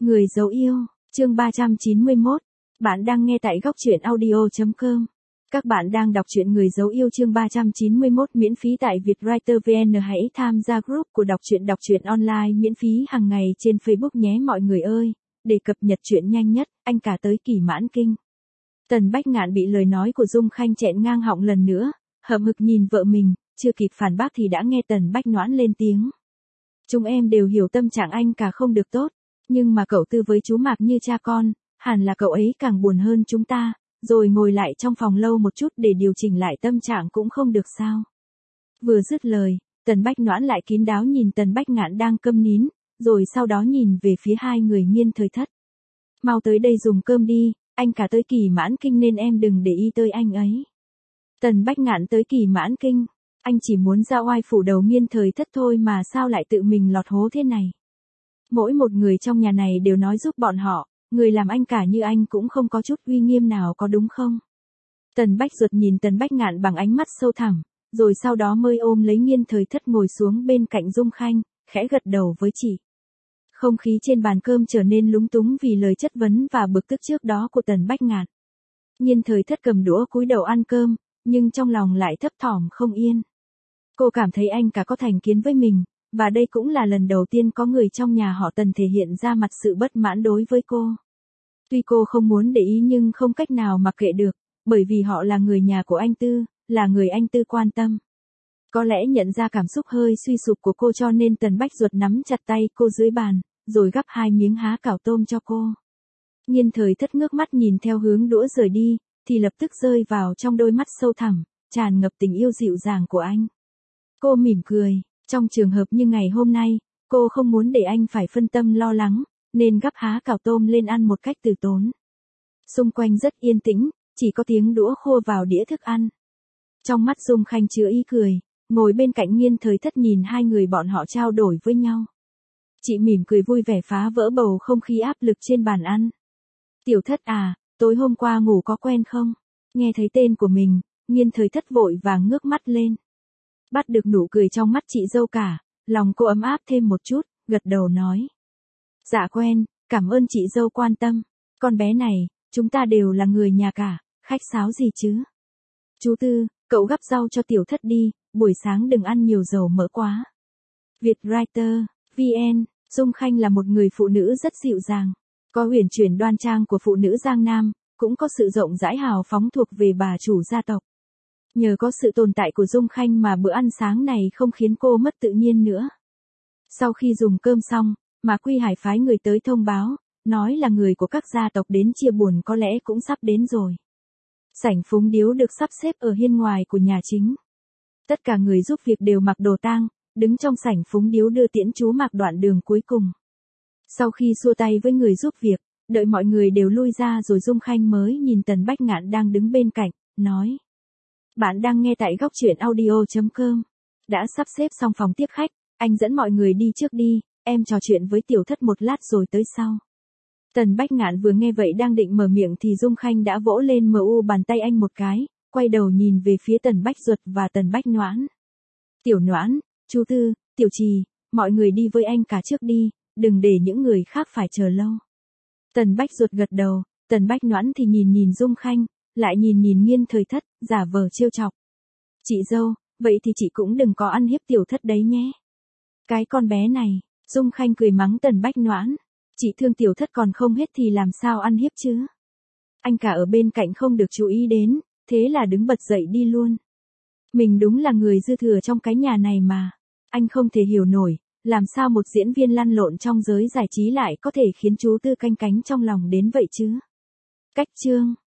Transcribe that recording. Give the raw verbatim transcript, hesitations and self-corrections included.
Người dấu yêu, chương ba trăm chín mươi mốt. Bạn đang nghe tại góc truyện audio chấm com. Các bạn đang đọc truyện Người dấu yêu chương ba trăm chín mươi mốt miễn phí tại Vietwriter vê en. Hãy tham gia group của đọc truyện đọc truyện online miễn phí hàng ngày trên Facebook nhé mọi người ơi. Để cập nhật truyện nhanh nhất, anh cả tới kỳ mãn kinh. Tần Bách Ngạn bị lời nói của Dung Khanh chẹn ngang họng lần nữa, hậm hực nhìn vợ mình, chưa kịp phản bác thì đã nghe Tần Bách Noãn lên tiếng. Chúng em đều hiểu tâm trạng anh cả không được tốt, nhưng mà cậu Tư với chú Mạc như cha con, hẳn là cậu ấy càng buồn hơn chúng ta, rồi ngồi lại trong phòng lâu một chút để điều chỉnh lại tâm trạng cũng không được sao. Vừa dứt lời, Tần Bách Noãn lại kín đáo nhìn Tần Bách Ngạn đang câm nín, rồi sau đó nhìn về phía hai người Nghiên Thời Thất. Mau tới đây dùng cơm đi, anh cả tới kỳ mãn kinh nên em đừng để ý tới anh ấy. Tần Bách Ngạn tới kỳ mãn kinh, anh chỉ muốn ra oai phủ đầu Nghiên Thời Thất thôi mà sao lại tự mình lọt hố thế này. Mỗi một người trong nhà này đều nói giúp bọn họ, người làm anh cả như anh cũng không có chút uy nghiêm nào có đúng không? Tần Bách Duật nhìn Tần Bách Ngạn bằng ánh mắt sâu thẳm, rồi sau đó mới ôm lấy Nghiên Thời Thất ngồi xuống bên cạnh Dung Khanh, khẽ gật đầu với chị. Không khí trên bàn cơm trở nên lúng túng vì lời chất vấn và bực tức trước đó của Tần Bách Ngạn. Nghiên Thời Thất cầm đũa cúi đầu ăn cơm, nhưng trong lòng lại thấp thỏm không yên. Cô cảm thấy anh cả có thành kiến với mình, và đây cũng là lần đầu tiên có người trong nhà họ Tần thể hiện ra mặt sự bất mãn đối với cô. Tuy cô không muốn để ý nhưng không cách nào mặc kệ được, bởi vì họ là người nhà của anh Tư, là người anh Tư quan tâm. Có lẽ nhận ra cảm xúc hơi suy sụp của cô cho nên Tần Bách Duật nắm chặt tay cô dưới bàn, rồi gắp hai miếng há cảo tôm cho cô. Nghiên Thời Thất ngước mắt nhìn theo hướng đũa rời đi, thì lập tức rơi vào trong đôi mắt sâu thẳm, tràn ngập tình yêu dịu dàng của anh. Cô mỉm cười, trong trường hợp như ngày hôm nay, cô không muốn để anh phải phân tâm lo lắng, nên gắp há cảo tôm lên ăn một cách từ tốn. Xung quanh rất yên tĩnh, chỉ có tiếng đũa khô vào đĩa thức ăn. Trong mắt Dung Khanh chứa ý cười, ngồi bên cạnh Nghiên Thời Thất nhìn hai người bọn họ trao đổi với nhau. Chị mỉm cười vui vẻ phá vỡ bầu không khí áp lực trên bàn ăn. Tiểu Thất à, tối hôm qua ngủ có quen không? Nghe thấy tên của mình, Nghiên Thời Thất vội vàng ngước mắt lên. Bắt được nụ cười trong mắt chị dâu cả, lòng cô ấm áp thêm một chút, gật đầu nói. Dạ quen, cảm ơn chị dâu quan tâm. Con bé này, chúng ta đều là người nhà cả, khách sáo gì chứ? Chú Tư, cậu gắp rau cho Tiểu Thất đi, buổi sáng đừng ăn nhiều dầu mỡ quá. Vietwriter vê en, Dung Khanh là một người phụ nữ rất dịu dàng, có uyển chuyển đoan trang của phụ nữ Giang Nam, cũng có sự rộng rãi hào phóng thuộc về bà chủ gia tộc. Nhờ có sự tồn tại của Dung Khanh mà bữa ăn sáng này không khiến cô mất tự nhiên nữa. Sau khi dùng cơm xong, Mạc Quy Hải phái người tới thông báo, nói là người của các gia tộc đến chia buồn có lẽ cũng sắp đến rồi. Sảnh phúng điếu được sắp xếp ở hiên ngoài của nhà chính. Tất cả người giúp việc đều mặc đồ tang, đứng trong sảnh phúng điếu đưa tiễn chú Mạc đoạn đường cuối cùng. Sau khi xua tay với người giúp việc, đợi mọi người đều lui ra rồi Dung Khanh mới nhìn Tần Bách Ngạn đang đứng bên cạnh, nói. Bạn đang nghe tại góc truyện audio chấm com. Đã sắp xếp xong phòng tiếp khách, anh dẫn mọi người đi trước đi, em trò chuyện với Tiểu Thất một lát rồi tới sau. Tần Bách Ngạn vừa nghe vậy đang định mở miệng thì Dung Khanh đã vỗ lên mờ u bàn tay anh một cái, quay đầu nhìn về phía Tần Bách Duật và Tần Bách Noãn. Tiểu Noãn, chú Tư, Tiểu Trì, mọi người đi với anh cả trước đi, đừng để những người khác phải chờ lâu. Tần Bách Duật gật đầu, Tần Bách Noãn thì nhìn nhìn Dung Khanh, lại nhìn nhìn Nghiên Thời Thất, giả vờ trêu chọc. Chị dâu, vậy thì chị cũng đừng có ăn hiếp Tiểu Thất đấy nhé. Cái con bé này, Dung Khanh cười mắng Tần Bách Noãn. Chị thương Tiểu Thất còn không hết thì làm sao ăn hiếp chứ? Anh cả ở bên cạnh không được chú ý đến, thế là đứng bật dậy đi luôn. Mình đúng là người dư thừa trong cái nhà này mà. Anh không thể hiểu nổi, làm sao một diễn viên lăn lộn trong giới giải trí lại có thể khiến chú Tư canh cánh trong lòng đến vậy chứ? Cách chương